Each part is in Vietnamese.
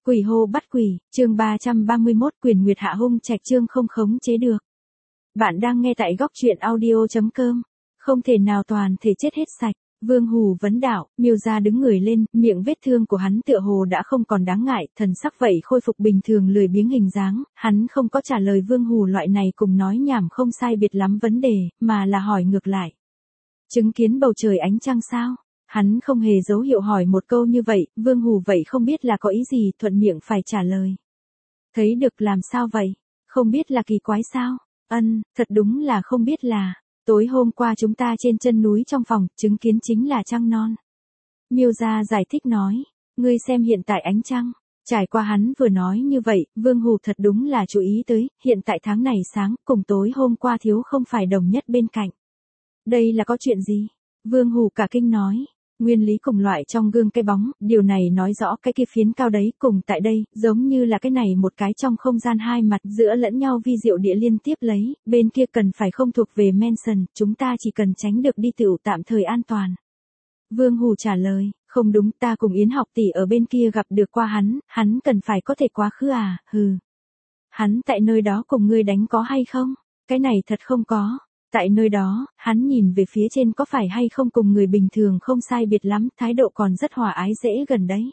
Quỷ hô bắt quỷ, chương 331 quyền nguyệt hạ hung trạch chương không khống chế được. Bạn đang nghe tại góc truyện audio.com. Không thể nào toàn thể chết hết sạch. Vương Hù vấn đạo, Miêu gia đứng người lên, miệng vết thương của hắn tựa hồ đã không còn đáng ngại, thần sắc vậy khôi phục bình thường lười biếng hình dáng, hắn không có trả lời Vương Hù loại này cùng nói nhảm không sai biệt lắm vấn đề, mà là hỏi ngược lại. Chứng kiến bầu trời ánh trăng sao? Hắn không hề dấu hiệu hỏi một câu như vậy, Vương Hù vậy không biết là có ý gì, thuận miệng phải trả lời. Thấy được làm sao vậy? Không biết là kỳ quái sao? Thật đúng là không biết là, tối hôm qua chúng ta trên chân núi trong phòng, chứng kiến chính là trăng non. Miêu gia giải thích nói, ngươi xem hiện tại ánh trăng. Trải qua hắn vừa nói như vậy, Vương Hù thật đúng là chú ý tới, hiện tại tháng này sáng, cùng tối hôm qua thiếu không phải đồng nhất bên cạnh. Đây là có chuyện gì? Vương Hù cả kinh nói. Nguyên lý cùng loại trong gương cái bóng, điều này nói rõ cái kia phiến cao đấy cùng tại đây, giống như là cái này một cái trong không gian hai mặt giữa lẫn nhau vi diệu địa liên tiếp lấy, bên kia cần phải không thuộc về Manson, chúng ta chỉ cần tránh được đi tựu tạm thời an toàn. Vương Hù trả lời, không đúng, ta cùng Yến học tỷ ở bên kia gặp được qua hắn cần phải có thể quá khứ à, hừ. Hắn tại nơi đó cùng ngươi đánh có hay không? Cái này thật không có. Tại nơi đó, hắn nhìn về phía trên có phải hay không cùng người bình thường không sai biệt lắm, thái độ còn rất hòa ái dễ gần đấy.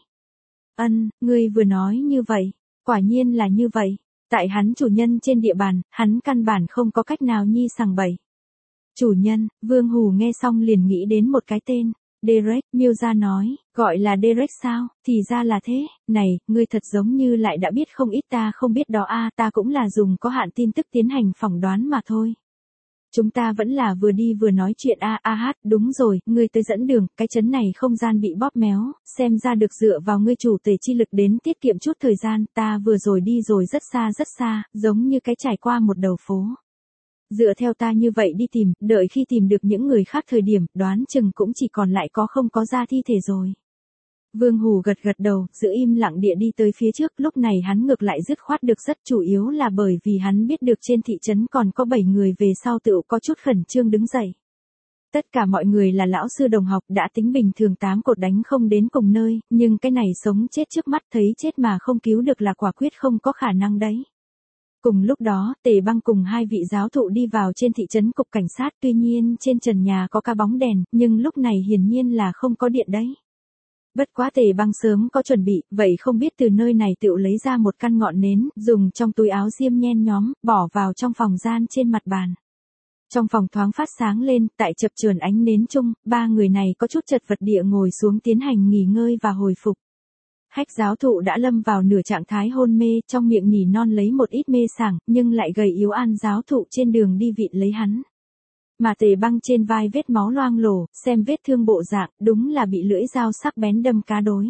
Ngươi vừa nói như vậy, quả nhiên là như vậy. Tại hắn chủ nhân trên địa bàn, hắn căn bản không có cách nào nhi sằng bậy. Chủ nhân, Vương Hù nghe xong liền nghĩ đến một cái tên. Derek, Miêu gia nói, gọi là Derek sao, thì ra là thế, này, ngươi thật giống như lại đã biết không ít ta không biết đó a, ta cũng là dùng có hạn tin tức tiến hành phỏng đoán mà thôi. Chúng ta vẫn là vừa đi vừa nói chuyện đúng rồi, ngươi tới dẫn đường, cái chấn này không gian bị bóp méo, xem ra được dựa vào ngươi chủ tể chi lực đến tiết kiệm chút thời gian, ta vừa rồi đi rồi rất xa, giống như cái trải qua một đầu phố. Dựa theo ta như vậy đi tìm, đợi khi tìm được những người khác thời điểm, đoán chừng cũng chỉ còn lại có không có ra thi thể rồi. Vương Hù gật đầu, giữ im lặng địa đi tới phía trước, lúc này hắn ngược lại dứt khoát được rất chủ yếu là bởi vì hắn biết được trên thị trấn còn có 7 người về sau tựu có chút khẩn trương đứng dậy. Tất cả mọi người là lão sư đồng học đã tính bình thường 8 cột đánh không đến cùng nơi, nhưng cái này sống chết trước mắt thấy chết mà không cứu được là quả quyết không có khả năng đấy. Cùng lúc đó, Tề Băng cùng 2 vị giáo thụ đi vào trên thị trấn cục cảnh sát, tuy nhiên trên trần nhà có cả bóng đèn, nhưng lúc này hiển nhiên là không có điện đấy. Bất quá Tề Băng sớm có chuẩn bị, vậy không biết từ nơi này tựu lấy ra một căn ngọn nến, dùng trong túi áo diêm nhen nhóm, bỏ vào trong phòng gian trên mặt bàn. Trong phòng thoáng phát sáng lên, tại chập chờn ánh nến chung, 3 người này có chút chật vật địa ngồi xuống tiến hành nghỉ ngơi và hồi phục. Hách giáo thụ đã lâm vào nửa trạng thái hôn mê, trong miệng nỉ non lấy một ít mê sảng, nhưng lại gầy yếu An giáo thụ trên đường đi vịn lấy hắn. Mà Tề Băng trên vai vết máu loang lổ, xem vết thương bộ dạng, đúng là bị lưỡi dao sắc bén đâm cá đối.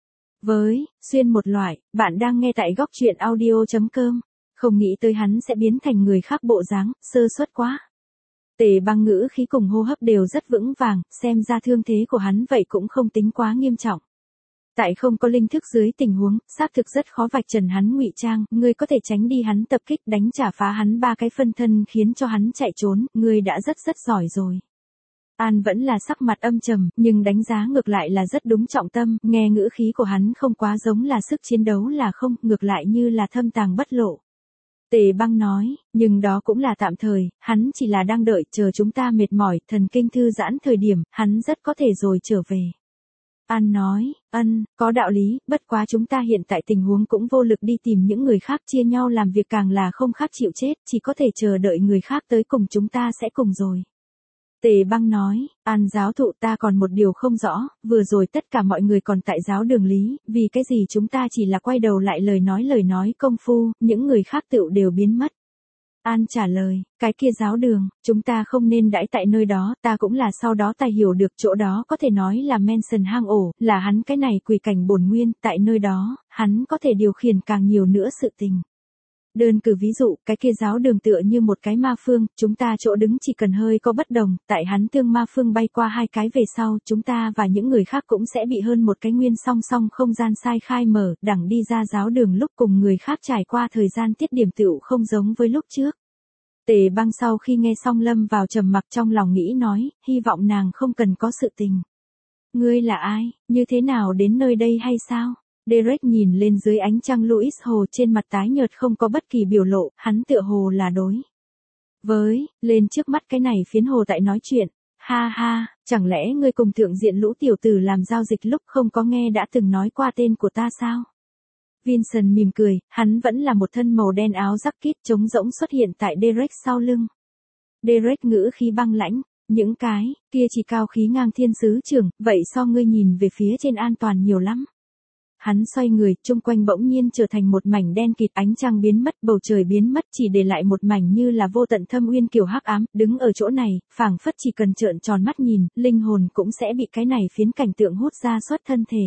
Xuyên một loại, bạn đang nghe tại góc truyện audio.com. Không nghĩ tới hắn sẽ biến thành người khác bộ dáng, sơ suất quá. Tề Băng ngữ khí cùng hô hấp đều rất vững vàng, xem ra thương thế của hắn vậy cũng không tính quá nghiêm trọng. Tại không có linh thức dưới tình huống, xác thực rất khó vạch trần hắn ngụy trang, ngươi có thể tránh đi hắn tập kích đánh trả phá hắn 3 cái phân thân khiến cho hắn chạy trốn, ngươi đã rất giỏi rồi. An vẫn là sắc mặt âm trầm, nhưng đánh giá ngược lại là rất đúng trọng tâm, nghe ngữ khí của hắn không quá giống là sức chiến đấu là không, ngược lại như là thâm tàng bất lộ. Tề Băng nói, nhưng đó cũng là tạm thời, hắn chỉ là đang đợi chờ chúng ta mệt mỏi, thần kinh thư giãn thời điểm, hắn rất có thể rồi trở về. An nói, có đạo lý, bất quá chúng ta hiện tại tình huống cũng vô lực đi tìm những người khác chia nhau làm việc càng là không khác chịu chết, chỉ có thể chờ đợi người khác tới cùng chúng ta sẽ cùng rồi. Tề Băng nói, An giáo thụ ta còn một điều không rõ, vừa rồi tất cả mọi người còn tại giáo đường lý, vì cái gì chúng ta chỉ là quay đầu lại lời nói công phu, những người khác tựu đều biến mất. An trả lời, cái kia giáo đường, chúng ta không nên đãi tại nơi đó, ta cũng là sau đó ta hiểu được chỗ đó có thể nói là Manson hang ổ, là hắn cái này quỷ cảnh bổn nguyên, tại nơi đó, hắn có thể điều khiển càng nhiều nữa sự tình. Đơn cử ví dụ, cái kia giáo đường tựa như một cái ma phương, chúng ta chỗ đứng chỉ cần hơi có bất đồng, tại hắn tương ma phương bay qua 2 cái về sau, chúng ta và những người khác cũng sẽ bị hơn một cái nguyên song song không gian sai khai mở, đẳng đi ra giáo đường lúc cùng người khác trải qua thời gian tiết điểm tựu không giống với lúc trước. Tề Băng sau khi nghe xong lâm vào trầm mặc trong lòng nghĩ nói, hy vọng nàng không cần có sự tình. Ngươi là ai, như thế nào đến nơi đây hay sao? Derek nhìn lên dưới ánh trăng Louis Hồ, trên mặt tái nhợt không có bất kỳ biểu lộ, hắn tựa hồ là đối với lên trước mắt cái này phiến hồ tại nói chuyện. Ha ha, chẳng lẽ ngươi cùng thượng diện lũ tiểu tử làm giao dịch lúc không có nghe đã từng nói qua tên của ta sao? Vincent mỉm cười, hắn vẫn là một thân màu đen áo jacket trống rỗng xuất hiện tại Derek sau lưng. Derek ngữ khí băng lãnh, những cái kia chỉ cao khí ngang thiên sứ trưởng, vậy so ngươi nhìn về phía trên an toàn nhiều lắm. Hắn xoay người, chung quanh bỗng nhiên trở thành một mảnh đen kịt, ánh trăng biến mất, bầu trời biến mất, chỉ để lại một mảnh như là vô tận thâm uyên kiểu hắc ám, đứng ở chỗ này, phảng phất chỉ cần trợn tròn mắt nhìn, linh hồn cũng sẽ bị cái này phiến cảnh tượng hút ra xuất thân thể.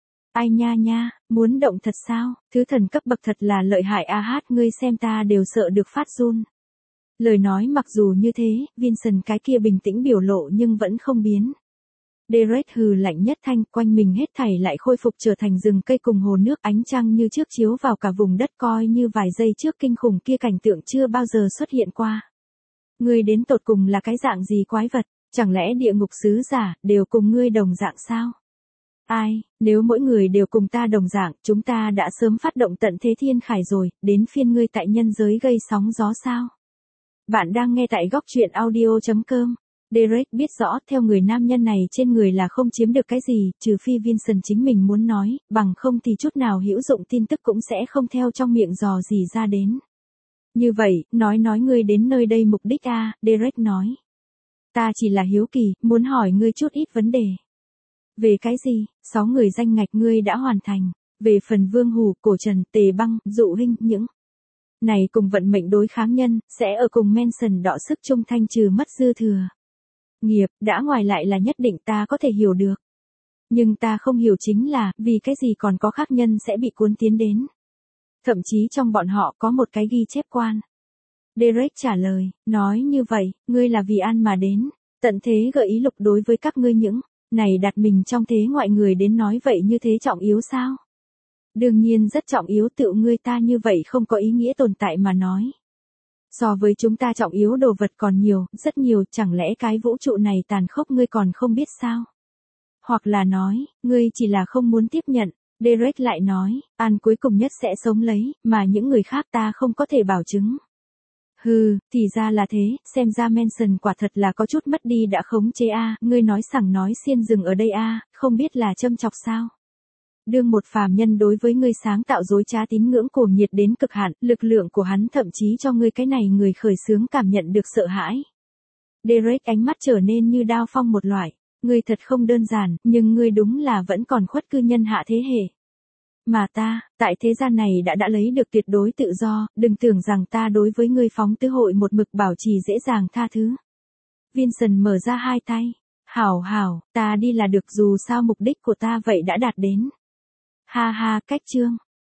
Ai nha nha, muốn động thật sao, thứ thần cấp bậc thật là lợi hại a hát, ngươi xem ta đều sợ được phát run. Lời nói mặc dù như thế, Vincent cái kia bình tĩnh biểu lộ nhưng vẫn không biến. Derek hừ lạnh nhất thanh, quanh mình hết thảy lại khôi phục trở thành rừng cây cùng hồ nước, ánh trăng như trước chiếu vào cả vùng đất, coi như vài giây trước kinh khủng kia cảnh tượng chưa bao giờ xuất hiện qua. Ngươi đến tột cùng là cái dạng gì quái vật, chẳng lẽ địa ngục sứ giả đều cùng ngươi đồng dạng sao? Ai, nếu mỗi người đều cùng ta đồng dạng, chúng ta đã sớm phát động tận thế thiên khải rồi, đến phiên ngươi tại nhân giới gây sóng gió sao? Bạn đang nghe tại góc truyện audio.com. Derek biết rõ theo người nam nhân này trên người là không chiếm được cái gì, trừ phi Vincent chính mình muốn nói, bằng không thì chút nào hữu dụng tin tức cũng sẽ không theo trong miệng dò gì ra đến. Như vậy, nói ngươi đến nơi đây mục đích a, Derek nói. Ta chỉ là hiếu kỳ, muốn hỏi ngươi chút ít vấn đề. Về cái gì? 6 người danh ngạch ngươi đã hoàn thành. Về phần Vương Hủ, Cổ Trần, Tề Băng, Dụ Hinh, những này cùng vận mệnh đối kháng nhân, sẽ ở cùng Manson đọ sức chung thanh trừ mất dư thừa. Nghiệp, đã ngoài lại là nhất định ta có thể hiểu được. Nhưng ta không hiểu chính là, vì cái gì còn có khác nhân sẽ bị cuốn tiến đến. Thậm chí trong bọn họ có một cái ghi chép quan. Derek trả lời, nói như vậy, ngươi là vì an mà đến. Tận thế gợi ý lục đối với các ngươi những này đặt mình trong thế ngoại người đến nói vậy như thế trọng yếu sao? Đương nhiên rất trọng yếu, tự ngươi ta như vậy không có ý nghĩa tồn tại mà nói. So với chúng ta trọng yếu đồ vật còn nhiều, rất nhiều, chẳng lẽ cái vũ trụ này tàn khốc ngươi còn không biết sao? Hoặc là nói, ngươi chỉ là không muốn tiếp nhận. Derek lại nói, An cuối cùng nhất sẽ sống lấy, mà những người khác ta không có thể bảo chứng. Hừ, thì ra là thế, xem ra Manson quả thật là có chút mất đi đã khống chế a, ngươi nói sằng nói xiên dừng ở đây a, không biết là châm chọc sao? Đương một phàm nhân đối với ngươi sáng tạo dối trá tín ngưỡng cuồng nhiệt đến cực hạn, lực lượng của hắn thậm chí cho ngươi cái này người khởi xướng cảm nhận được sợ hãi. Derek ánh mắt trở nên như đao phong một loại, ngươi thật không đơn giản, nhưng ngươi đúng là vẫn còn khuất cư nhân hạ thế hệ. Mà ta, tại thế gian này đã lấy được tuyệt đối tự do, đừng tưởng rằng ta đối với ngươi phóng tứ hội một mực bảo trì dễ dàng tha thứ. Vincent mở ra hai tay, hảo, ta đi là được, dù sao mục đích của ta vậy đã đạt đến. Ha ha, cách chương.